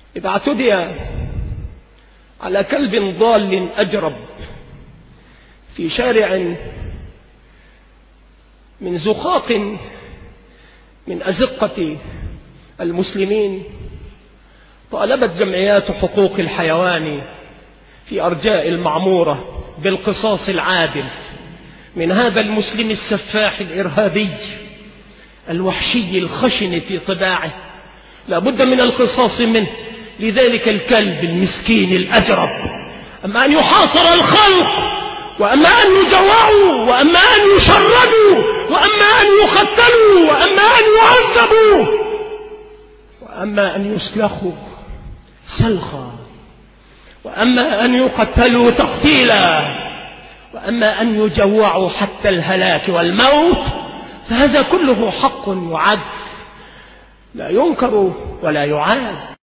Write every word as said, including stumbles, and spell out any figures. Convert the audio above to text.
إذا اعتدي على كلب ضال أجرب في شارع من زقاق من أزقة المسلمين، طالبت جمعيات حقوق الحيوان في أرجاء المعمورة بالقصاص العادل من هذا المسلم السفاح الإرهابي الوحشي الخشن في طباعه. لا بد من القصاص منه، لذلك الكلب المسكين الأجرب. أما أن يحاصر الخلق، وأما أن يجوعوا، وأما أن يشردوا، وأما أن يقتلوا، وأما أن يعذبوا، وأما أن يسلخوا سلخا، وأما أن يقتلوا تقتيلا، وأما أن يجوعوا حتى الهلاك والموت، فهذا كله حق يعد لا ينكر ولا يعاد.